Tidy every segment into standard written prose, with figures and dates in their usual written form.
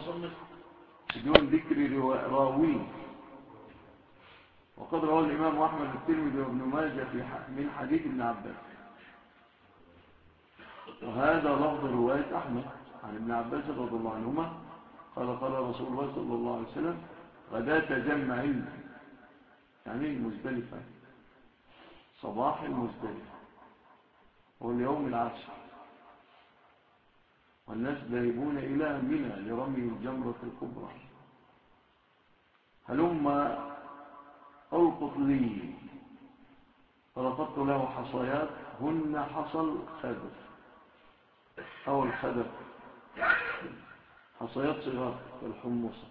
بدون ذكر راويه. وقد روى الإمام أحمد الترمذي وابن ماجه من حديث ابن عباس، وهذا لفظ رواية أحمد عن ابن عباس رضي الله عنهما قال قال رسول الله صلى الله عليه وسلم: غداة جمع يعني المزدلفة، صباح المزدلفة هو اليوم العاشر، والناس ذاهبون إلى منى لرمي الجمرة الكبرى. هلما ألقط لي، فلقطت له حصيات هن حصى الخدف أو الخدف، حصيات صغار كالحمصة،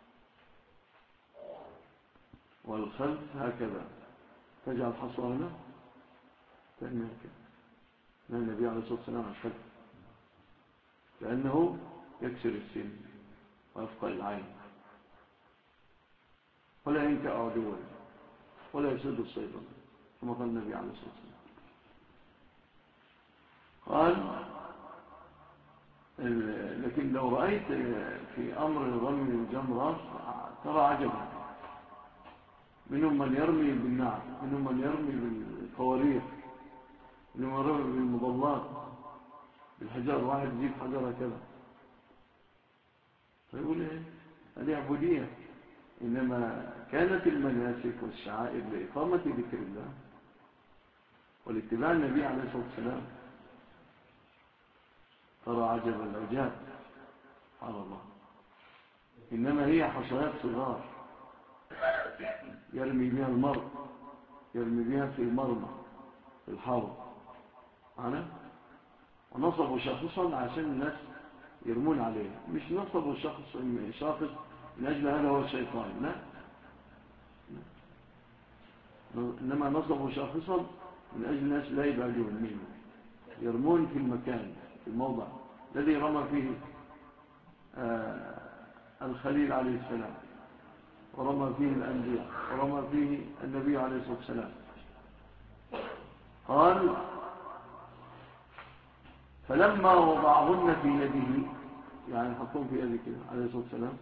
والخلف هكذا تجعل حصى هنا تأمين هكذا. النبي عليه الصلاة والسلام الخلف لأنه يكسر السن ويفقى العين ولا ينكأ عدوا ولا يسد الصيدان، كما قال النبي عليه الصلاة والسلام. قال: لكن لو رأيت في أمر رمي الجمرات ترى عجبا، منهم من يرمي بالنعل، منهم من يرمي بالقوارير، منهم من يرمي بالمظلات بالحجار، واحد يجيب حجر كذا فيقول ايه هذه عبودية. إنما كانت المناسك والشعائر لإقامة ذكر الله والاتباع النبي عليه الصلاة والسلام. ترى عجب العجاب سبحان الله. إنما هي حصيات صغار يرمي بها المرء، يرمي بها في المرمى في الحوض معنا. ونصبوا شخصا عشان الناس يرمون عليه، مش نصبوا شخص من أجل هذا هو الشيطان، لا، إنما نصبوا شخصا من أجل الناس لا يبعدون منه، يرمون في المكان في الموضع الذي رمى فيه الخليل عليه السلام، ورمى فيه الأنبياء، ورمى فيه النبي عليه الصلاة والسلام. قال: فلما وضعهن في يده، يعني حطهم في يده كده عليه الصلاة والسلام،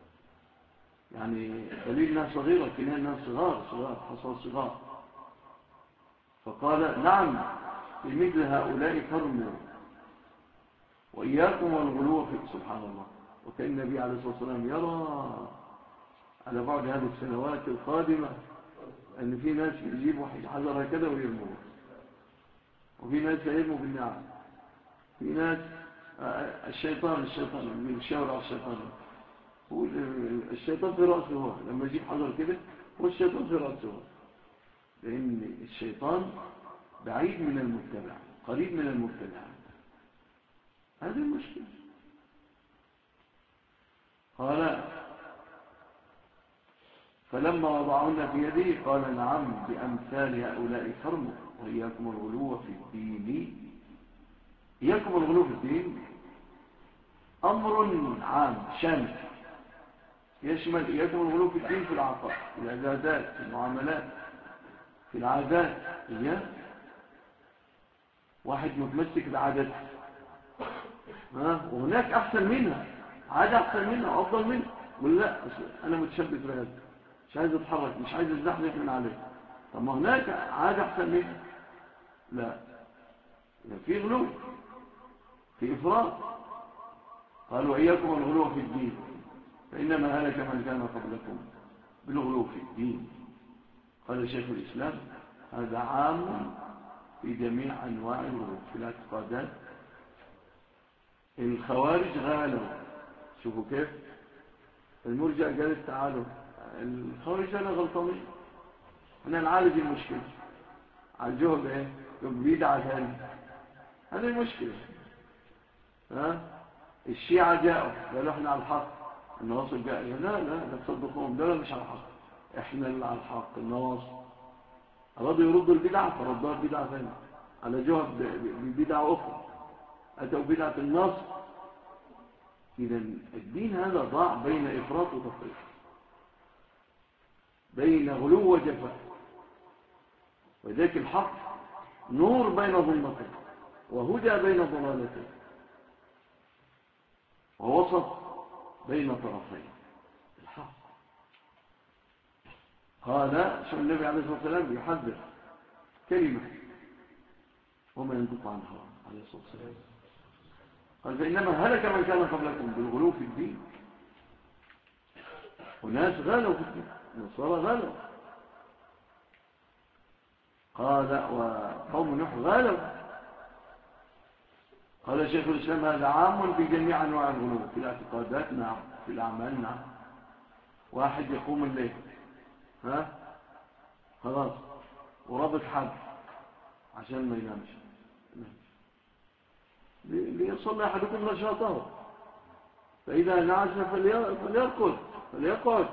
يعني دليل انها صغيرة، كنها انها صغار حصى صغار. فقال: نعم بمثل هؤلاء فرموا وإياكم والغلو في. سبحان الله. وكان النبي عليه الصلاة والسلام يرى على بعد هذه السنوات القادمة أن في ناس يجيبوا حجر هكذا ويرموه، وفي ناس يرموا بالنعم، في ناس الشيطان بيشاور على الشيطان، هو الشيطان في رأسه هو، لما يجيب حجر كده هو الشيطان في رأسه هو، لأن الشيطان بعيد من المتبع قريب من المبتدع. هذه المشكلة. قال: فلما وضعهن في يده قال: نعم بأمثال هؤلاء فرموا وإياكم الغلو في الدين. إياكم الغلو في الدين أمر عام شامل يشمل إياكم الغلو في الدين، في العقائد، في العبادات، في المعاملات، في العادات. إياه واحد متمسك بعادته وهناك أحسن منها، عادة أحسن منها وأفضل منها، يقول لا أنا متشبث بهذا، مش عايز أتحرك، مش عايز أزحزح من عليه. طب ما هناك عادة أحسن منها، لا، في غلو، في إفراط. قالوا: إياكم الغلو في الدين فإنما هلك من كان قبلكم بالغلو في الدين. قال شيخ الإسلام: هذا عام في جميع أنواع الغلو في الاعتقادات. الخوارج غالوا، شوفوا كيف المرجع قالت تعالوا، الخوارج أنا غلطانين، أنا نعالج المشكلة، عالجوها بإيه؟ بدعة ثانية. هذه المشكلة. الشيعة جاءوا قالوا احنا على الحق، النواصر جاء لا تصدقون، لا مش على الحق، احنا اللي على الحق. النواصر أرادوا يردوا البدعة فردوها بدعة ثانية، على جوها ببدعة أخرى، أتوا بدعة النصر. إذا الدين هذا ضاع بين إفراط وتفريط، بين غلو وجفاء. وذلك الحق نور بين ظلمتين وهدى بين ضلالتين، ووسط بين طرفين الحق. قال شو النبي عليه الصلاة والسلام يحذر كلمة وما ينطق عن هوى عليه الصلاة والسلام. قال فإنما هلك من كان قبلكم بالغلو في الدين. وناس غالوا في الدين، النصارى غالوا. قال وقوم نوح غالوا. قال شيخ الإسلام هذا عام في جميع أنواع الغلو، في الاعتقادات نعم، في الأعمال نعم. واحد يقوم الليل خلاص ورابط حد عشان ما ينامش ليصلي أحدكم نشاطه، فإذا نعس فليقعد.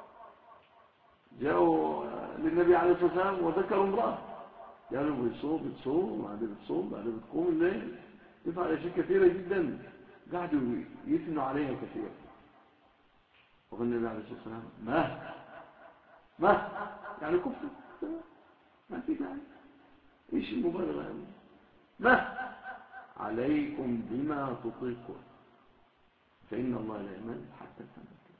جاءوا للنبي عليه الصلاة والسلام وذكروا امرأة، قالوا بتصوم بعد بتصوم بعد بتقوم الليل، تفعل أشياء كثيرة جدا، قعدوا يثنوا عليها كثيرا. وقال النبي عليه الصلاة والسلام ما يعني كفر، ما في داعي، ايش المبالغة يعني؟ ما عليكم بما تطيقون فإن الله لا يمل حتى تمل.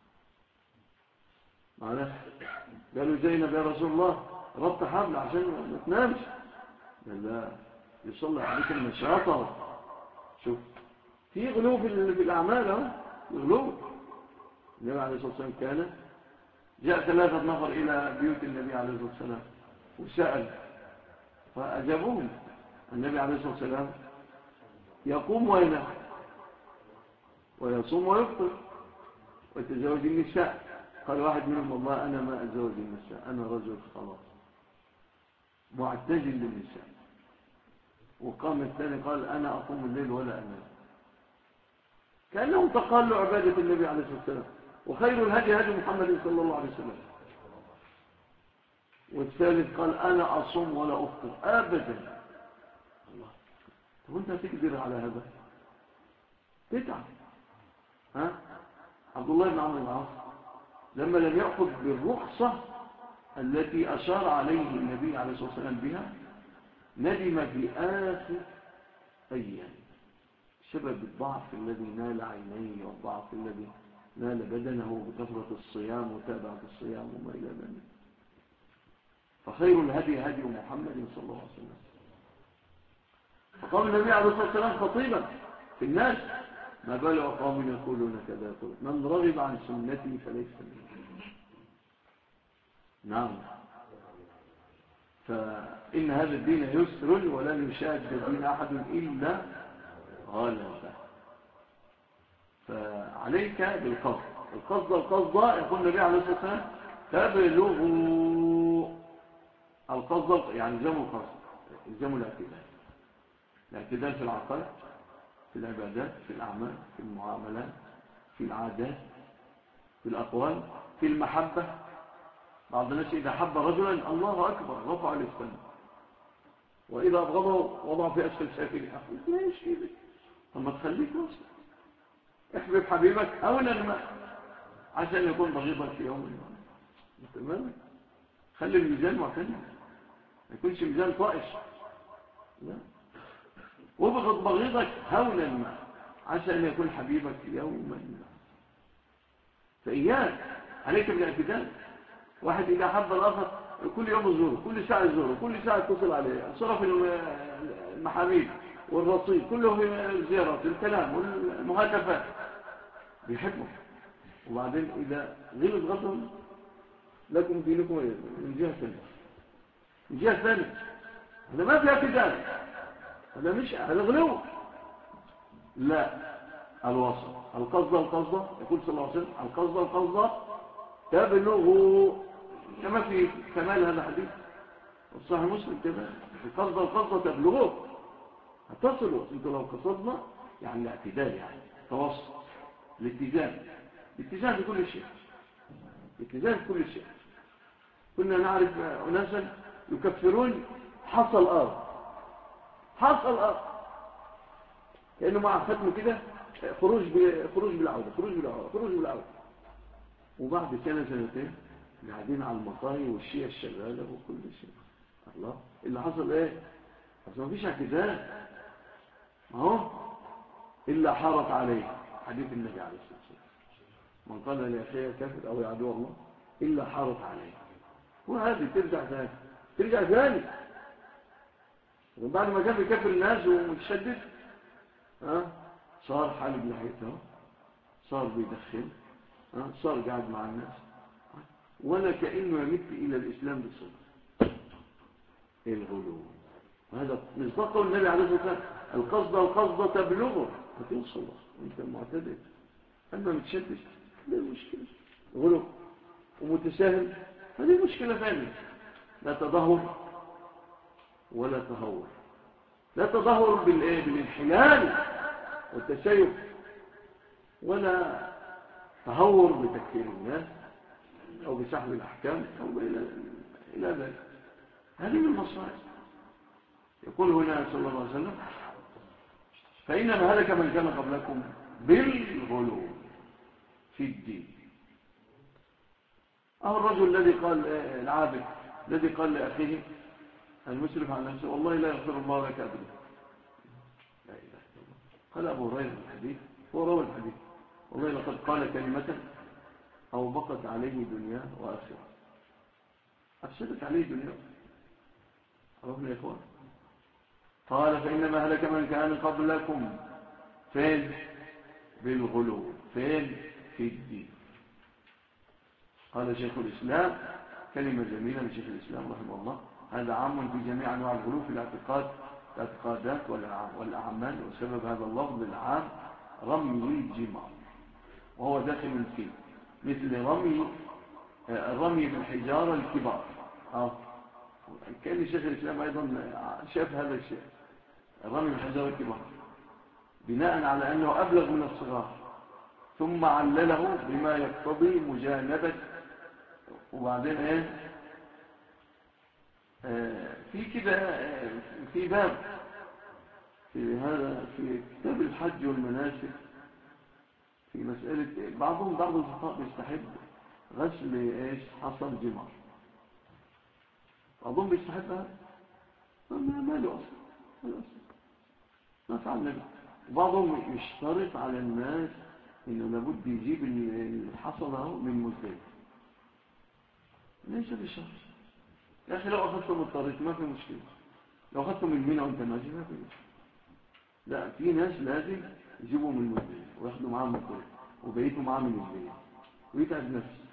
معلش قالوا زينب يا رسول الله ربط حبل عشان ما تنامش، قال لا يصلي عليك النشاطة. شوف في غلو في الأعمال، غلو. النبي عليه الصلاة والسلام كان جاء 3 نفر إلى بيوت النبي عليه الصلاة والسلام وسأل فأجابوهم. النبي عليه الصلاة والسلام يقوم وينام ويصوم ويفطر ويتزوج النساء. قال واحد منهم والله أنا ما أتزوج النساء، أنا رجل خلاص معتزل للنساء. وقام الثاني قال أنا أقوم الليل ولا أنام. كأنهم تقالوا عبادة النبي عليه الصلاة والسلام. وخير الهدي هدي محمد صلى الله عليه وسلم. والثالث قال أنا أصوم ولا أفطر أبدا. الله، طب أنت تقدر على هذا؟ تتعب. عبد الله بن عمرو بن العاص لما لم يأخذ بالرخصة التي أشار عليه النبي عليه الصلاة والسلام بها ندم في آخر أيام سبب الضعف الذي نال عينيه والضعف الذي نال بدنه بكثرة الصيام وتابعة الصيام وما إلى ذلك. فخير الهدي هدي محمد صلى الله عليه وسلم. فقام النبي عليه الصلاة والسلام خطيبا في الناس ما بال أقوام يقولون كذا يقول من رغب عن سنتي فليس مني. نعم. فإن هذا الدين يسر ولن يشاد الدين أحد إلا غلبه. فعليك بالقصد. القصد يقول النبي عليه الصلاة والسلام تبلغوا القصد، يعني الزموا القصد، الزموا الاعتدال في العقائد، في العبادات، في الأعمال، في المعاملات، في العادات، في الأقوال، في المحبة. بعض الناس إذا حب رجلا الله أكبر رفع للسماء، وإذا أبغضه وضع في أسفل سافله. ليش كده؟ طب ما تخليك وصل، احبب حبيبك أولا ما عشان يكون بغيضك في يوم ما. تمام. خلي الميزان معتدل، ما يكونش ميزان طائش. لا، وابغض بغيضك هولا ما عشان يكون حبيبك يوما ما. فإياك عليك بالاعتدال. واحد إذا حب الآخر كل يوم يزوره، كل ساعة يزوره، كل ساعة يتصل عليه، صرف المحاميد والرصيد كله في الزيارات الكلام والمهاتفات، بيحبه. وبعدين إذا غلط غلطهم لكم دينكم من جهة ثانية، من جهة ثانية. هذا ما في اعتدال، هذا مش هذا غلو. لا، الوسط. القصد يقول صلى الله عليه وسلم القصد تبلغوا، كما في كمال هذا الحديث والصحيح مسلم كذا. القصد تبلغوا، هتصلوا. انتوا لو قصدنا يعني الاعتدال، يعني توسط، الاتزان في كل شيء، الاتزان في كل شيء. كنا نعرف أناسا يكفرون حصى الأرض كأنه مع ختمه كده خروج بالعودة. وبعد سنتين قاعدين على المطاهي والشيء الشغالة وكل شيء. الله، اللي حصل ايه؟ بس ما فيش اعتدال، ما هو إلا حارت عليه حديث النبي عليه الصلاة والسلام. من قال لأخيه كافر أو يعدو الله إلا حارت عليه. وهذه ترجع ثاني وبعد ما كان بيكفر الناس ومتشدد صار حالب لحيته، صار بيدخن، صار قاعد مع الناس ولا كأنه يمت إلى الإسلام بصدق. الغلو، وهذا مصداق قول النبي عليه الصلاة والسلام القصد تبلغه، فتوصل وانت معتدل. أما متشدد هذه المشكلة، غلو ومتساهل هذه مشكلة ثانية. لا تظهر ولا تهور. لا تظهر بالانحلال والتسيب، ولا تهور بتكفير الناس أو بسحب الأحكام أو إلى ذلك. هذه من المصائب. يقول هنا صلى الله عليه وسلم فإنما هلك من كان قبلكم بالغلو في الدين. أو الرجل الذي قال العابد الذي قال لأخيه المسرف عن نفسه والله لا يغفر الله لك أبدا. لا إله إلا الله. قال أبو هريرة الحديث، هو روى الحديث، والله لقد قال كلمة أو بقت عليه دنيا وآخرة، أفسدت عليه دنيا. عرفنا يا إخوان؟ قال فإنما هلك من كان قبلكم فين؟ بالغلو. فين؟ في الدين. قال شيخ الإسلام كلمة جميلة من شيخ الإسلام رحمه الله، هذا عام في جميع أنواع الغلو في الاعتقادات والأعمال، وسبب هذا اللفظ العام رمي الجمار، وهو داخل فيه مثل الرمي بالحجارة الكبار. كان شيخ الإسلام أيضا شاف هذا الشيء، الرمي بالحجارة الكبار، بناء على أنه أبلغ من الصغار، ثم علله بما يقتضي مجانبة. وبعدين في كده في باب في هذا في كتاب الحج والمناسك في مسألة بعض الفقهاء بيستحب غسل حصى الجمار. بعضهم بيستحبها ما له أصل، ما فعل النبي. وبعضهم يشترط على الناس إنه لابد يجيب الحصى له من مزدلفة. ليش بشرط يا أخي؟ لو أخذته من الطريق ما في مشكلة، لو أخذته من منى وأنت ماشي ما في مشكلة. لا، في ناس لازم يجيبوا من مزدلفة وياخدوا معاه من الطريق وبيتوا معاه من الليل ويتعب نفسه.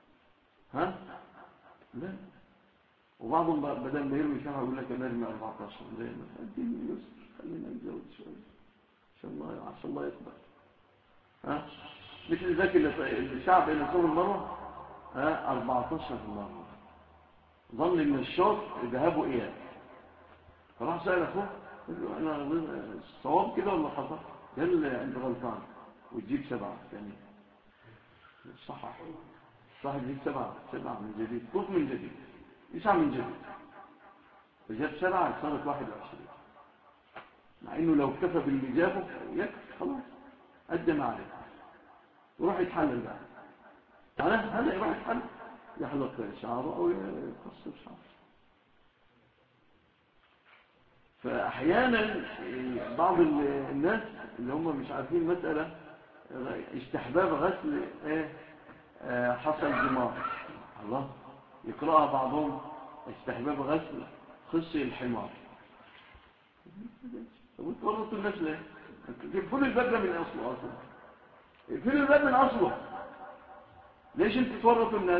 لا. وبعضهم بدل ما يرمي شهر يقول لك انا ارمي 14. زي ما الدين يسر، خلينا نزود شويه عشان الله يقبل. مثل ذاك الشعب اللي صوم المروه 14 مره، ظن ان الشوط ذهبوا اياه، فراح سال اخوه قال له انا الصواب كده ولا خطا؟ قال انت غلطان، وتجيب 7 يعني صح تجيب 7 من جديد، طوف من جديد، 9 من جديد، فجاب 7 صارت 21. مع انه لو اكتفى باللي جابه يكفي خلاص، قدم عليه وراح يتحلل بقى. هذا يروح يتحلل، يحلق شعره او يقصر شعره. فاحيانا بعض الناس اللي هم مش عارفين مسألة استحباب غسل حصى الجمار، الله يقرأها بعضهم استحباب غسل خصي الحمار. وتورطوا الناس ليه؟ اقفلوا الباب ده من اصله اقفلوا الباب من اصله. ليش انتوا تورطوا الناس؟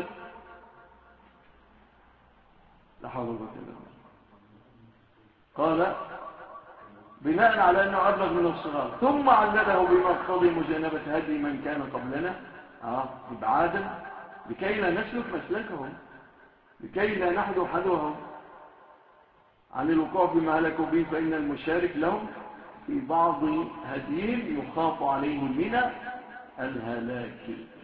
لا حول ولا قوة الا بالله. قال بناء على انه ابلغ من الصغار، ثم علله بما اقتضي مجانبة هدي من كان قبلنا ابعادا لكي لا نسلك مسلكهم، لكي لا نحذو حذوهم عن الوقوع فيما هلكوا به، فإن المشارك لهم في بعض هديهم يخاف عليه من الهلاك.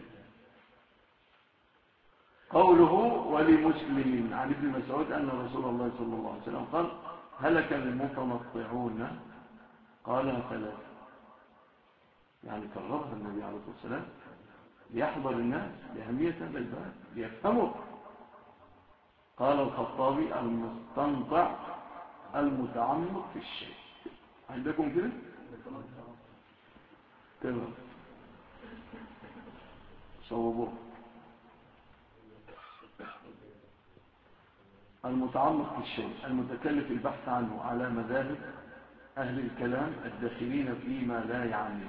قوله ولمسلم عن ابن مسعود أن رسول الله صلى الله عليه وسلم قال هلك المتنطعون، قال 3، يعني كررها النبي عليه الصلاة والسلام ليحضر الناس لأهمية هذا الباب ليفهموا. قال الخطابي المستنطع المتعمق في الشيء. عندكم كده؟ تمام. صوبوه. المتعمق في الشيء المتكلف البحث عنه على مذاهب أهل الكلام الداخلين فيما لا يعنيه.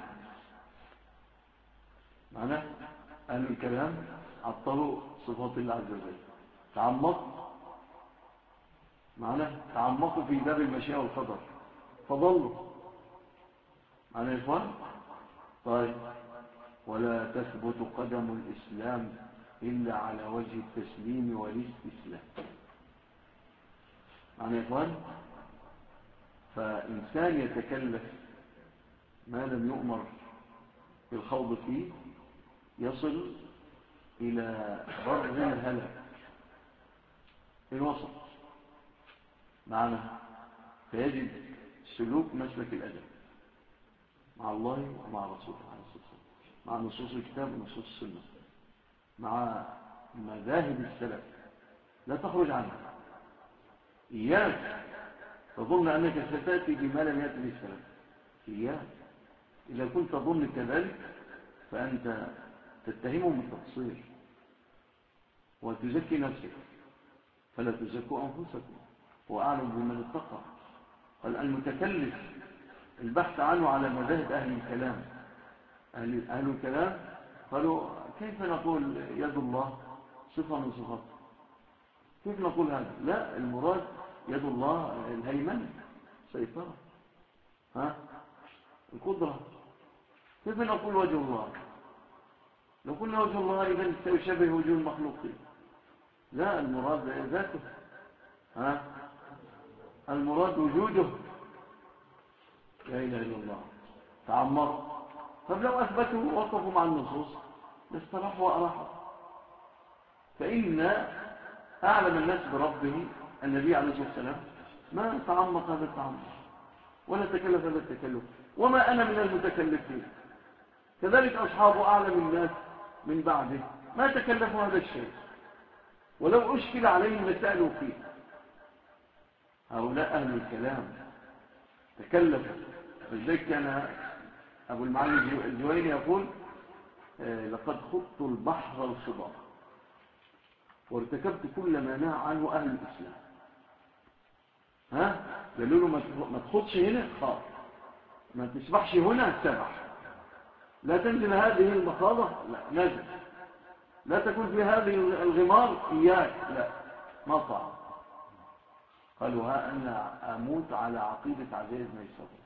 معنى أهل الكلام عطلوا صفات الله عز وجل، تعمقوا في باب المشيئة والقدر فضلوا. معنى يا إخوان؟ طيب، ولا تثبت قدم الإسلام إلا على وجه التسليم والاستسلام. معنى يا إخوان؟ فإنسان يتكلف ما لم يؤمر بالخوض فيه يصل إلى بر الهلك الوسط. معنى فيجب سلوك مسلك الأدب مع الله ومع رسوله عليه الصلاة والسلام، مع نصوص الكتاب ونصوص السنة، مع مذاهب السلف، لا تخرج عنها. إياك تظن أنك ستأتي بما لم يأتي بالسلف، إياك. إذا كنت تظن كذلك فأنت تتهمهم بالتقصير وتزكي نفسك، فلا تزكوا أنفسكم وأعلم بمن اتقى. قال المتكلف البحث عنه على مذاهب أهل الكلام. أهل الكلام قالوا كيف نقول يد الله صفة من صفاته؟ كيف نقول هذا؟ لا، المراد يد الله الهيمنة، سيطرة، القدرة. كيف نقول وجه الله؟ لو قلنا وجه الله إذن سيشبه وجوه المخلوقين. لا، المراد ذاته، المراد وجوده. لا إله إلا الله. تعمر. طب لو أثبتوا وقفوا مع النصوص لاستراحوا وأراحوا. فإن أعلم الناس بربه النبي عليه الصلاة والسلام ما تعمق هذا التعمق ولا تكلف هذا التكلف، وما أنا من المتكلفين. كذلك أصحابه أعلم الناس من بعده ما تكلفوا هذا الشيء، ولو أشكل عليهم لسألوا فيه. هؤلاء أهل الكلام تكلفوا. فلذلك كان أبو المعالي الجويني يقول لقد خضت البحر الخضار وارتكبت كل ما نهى عنه أهل الإسلام. قالوا له ما تخضش هنا، خاض. ما تسبحش هنا، سبح. لا تنزل هذه المخاضة، لا نزل. لا تكون في هذه الغمار، إياك، لا، ما طعم. قالوا أنا أموت على عقيدة عجائز نيسابور.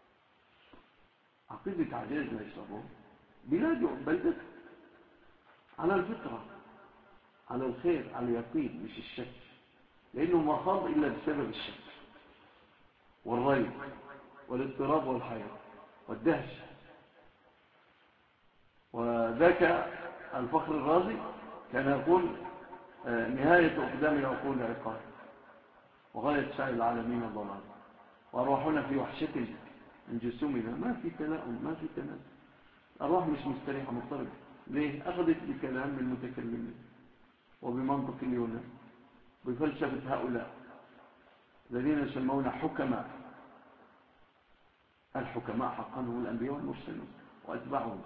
عقيدة عجائز نيسابور بلدته على الفطرة، على الخير، على اليقين، مش الشك، لأنه ما خاض إلا بسبب الشك والريب والاضطراب والحياة والدهش. وذاك الفخر الرازي كان يقول نهاية أقدام العقول عقاب وغاية سعي العالمين ضلال، وأرواحنا في وحشة من جسومنا، ما في تلاؤم، ما في تنازل. الأرواح مش مستريحة، مضطربة. ليه؟ أخذت بكلام من المتكلمين وبمنطق اليونان، بفلسفة هؤلاء الذين يسمون حكماء. الحكماء حقا هم الأنبياء والمرسلون وأتباعهم.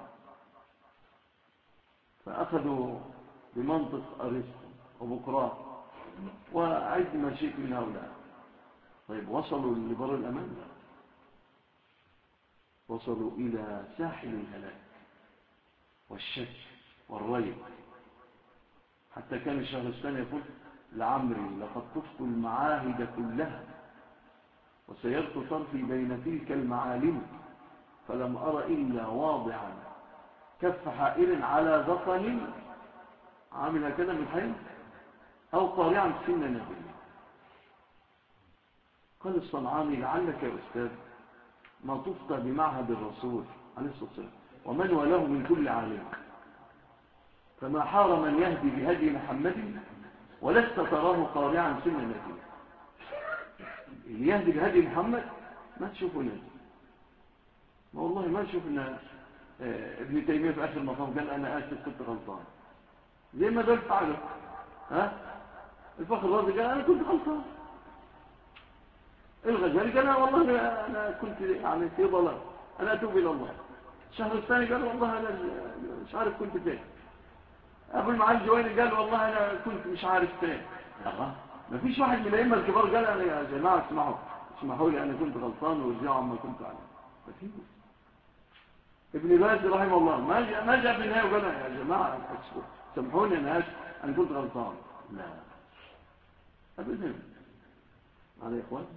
فأخذوا بمنطق أرسطو وبقراط وعد ما شئت من هؤلاء. طيب وصلوا لبر الأمان؟ لا، وصلوا إلى ساحل الهلاك والشك والريب. حتى كان الشهرستاني يقول لعمري لقد طفت المعاهد كلها وسيرت طرفي بين تلك المعالم فلم أرى إلا واضعا كف حائر على ذقن عامل هكذا من حين أو قارعا سن نبي. قال الصنعاني لعلك يا أستاذ ما طفت بمعهد الرسول عليه الصلاة والسلام ومن وله من كل عالم، فما حار من يهدي بهدي محمد ولست تراه قارعا سن نبي. اللي يهدي بهدي محمد ما تشوفه ناس، ما والله ما شفنا. ابن تيمية في آخر مقام قال أنا آسف كنت غلطان، زي ما دول فعله. الفخر الرازي قال أنا كنت غلطان. الغزالي قال والله أنا كنت يعني في ضلال، أنا أتوب إلى الله. الشهر الثاني قال والله أنا مش عارف كنت فين. أبو المعالي الجويني قال والله أنا كنت مش عارف فين. الله، ما فيش واحد من الأئمة الكبار قال أنا يا جماعة اسمحوا لي أنا كنت غلطان وارجعوا عما كنت عليه. ففيه ابن باز رحمه الله ما جاء في النهاية وقال يا جماعة سامحوني أنا كنت غلطان. لا أبدا. على يا إخوان،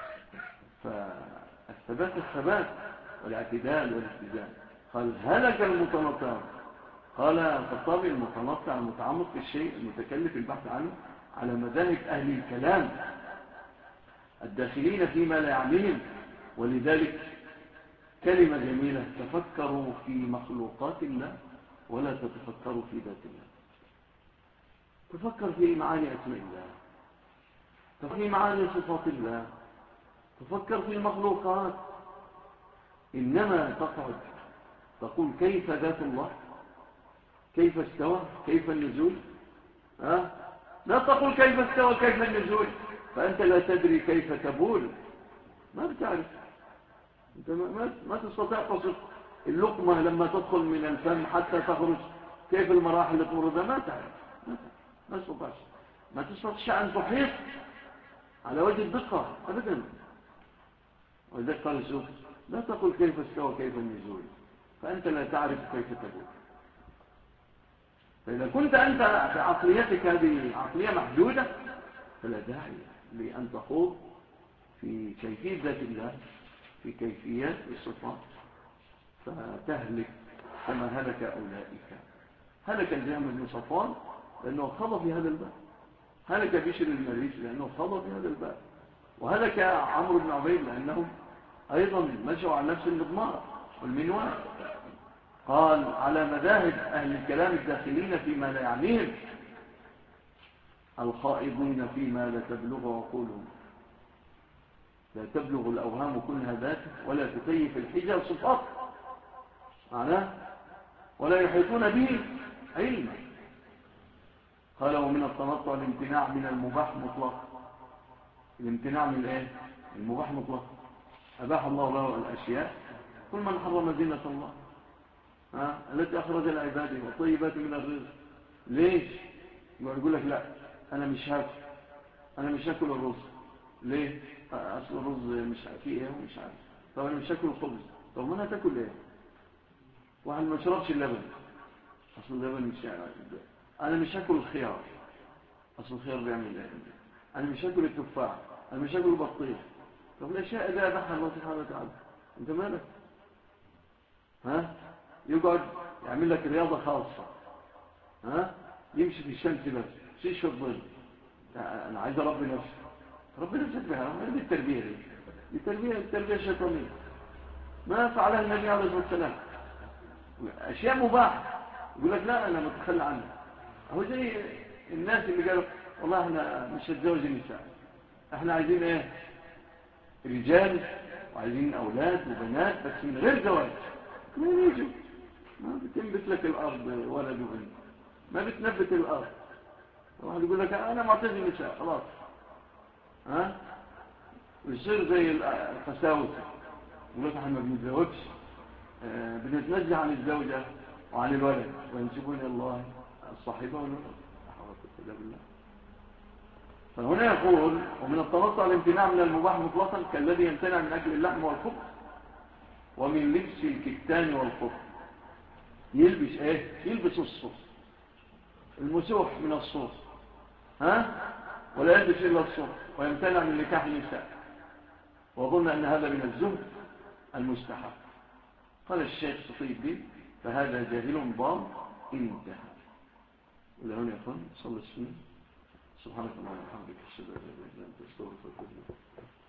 فالثبات والاعتدال والاتزان. قال هلك المتنطع. قال الخطابي المتنطع المتعمق في الشيء المتكلف البحث عنه على مذاهب أهل الكلام الداخلين فيما لا يعنيهم. ولذلك كلمة جميلة: تفكروا في مخلوقات الله ولا تتفكروا في ذات الله. تفكر في معاني أسماء الله، في معاني صفات الله، تفكر في المخلوقات. إنما تقعد تقول كيف ذات الله، كيف استوى، كيف النزول. لا تقول كيف استوى كيف النزول، فأنت لا تدري كيف تبول، ما بتعرف. أنت ما تستطيع تصف اللقمة لما تدخل من الفم حتى تخرج، كيف المراحل اللي تمر بها ما تعرف. ما تستطيع أن تحيط على وجه الدقة أبدا. وذلك قال الزهد: لا تقل كيف استوى كيف النزول، فأنت لا تعرف كيف تبول. فإذا كنت أنت في عقليتك هذه عقلية محدودة، فلا داعي لأن تخوض في كيفية ذات الله، في كيفيات الصفات، فتهلك كما هلك أولئك. هلك الجهم بن صفوان لأنه خضى في هذا الباب، هلك بشر المريسي لأنه خضى في هذا الباب، وهلك عمرو بن عبيد لأنهم أيضا مشوا على نفس المضمار والمنوال. قال على مذاهب أهل الكلام الداخلين فيما لا يعنيهم، الخائضين فيما لا تبلغ عقولهم. لا تبلغ الأوهام كلها ذاته، ولا تكيف الحجة صفات معناه، ولا يحيطون به علما. قال ومن التنطع الامتناع من المباح مطلق. الامتناع من ايه؟ المباح مطلق. أباح الله له الأشياء: كل من حرم زينة الله التي أخرج العباد والطيبات من الرزق. ليش؟ يقول لك لا أنا مش هاكل الرز. ليه؟ أصل الرز مش فيه ايه ومش عارف. طب أنا مش هاكل الخبز. طب ما أنا هتاكل ايه؟ واحد ما شربش اللبن، أصل اللبن مش عارف. أنا مش هاكل الخيار، أصل الخيار بيعمل ايه؟ أنا مش هاكل التفاح، أنا مش هاكل البطيخ. طب الأشياء إذا أباحها الله سبحانه وتعالى أنت مالك؟ يقعد يعمل لك رياضة خاصة، يمشي في الشمس بس، مش في الظل. أنا عايز أربي نفسي. ربنا نفسك بها، هذه التربية دي التربية الشيطانية ما فعلها النبي عليه الصلاة والسلام. أشياء مباحة يقول لك لا أنا متخلى عنها. هو زي الناس اللي قالوا والله احنا مش هتزوج النساء، احنا عايزين ايه؟ رجال، وعايزين أولاد وبنات بس من غير زواج. ما يجوا، ما بتنبت لك الأرض ولد وبنت، ما بتنبت الأرض. واحد يقول لك أنا معتزل النساء خلاص، ويصير زي القساوسة يقول لك احنا ما بنتزوجش، بنتنزه عن الزوجة وعن الولد وينسبون الله الصاحبة والولد. لا حول ولا قوة بالله. فهنا يقول ومن التنطع الامتناع من المباح مطلقا كالذي يمتنع من أكل اللحم والخبز ومن لبس الكتان والقطن. يلبس ايه؟ يلبس الصوف، المسوح من الصوف، ولا يلبس إلا الصوف، ويمتنع من نكاح النساء، وظن أن هذا من الزهد المستحب. قال الشيخ صفي الدين فهذا جاهل ضال انتهى. إلى هنا يا أخوان صلى السنة. سبحانك اللهم وبحمدك أشهد أن لا إله إلا أنت أستغفرك وأتوب إليك.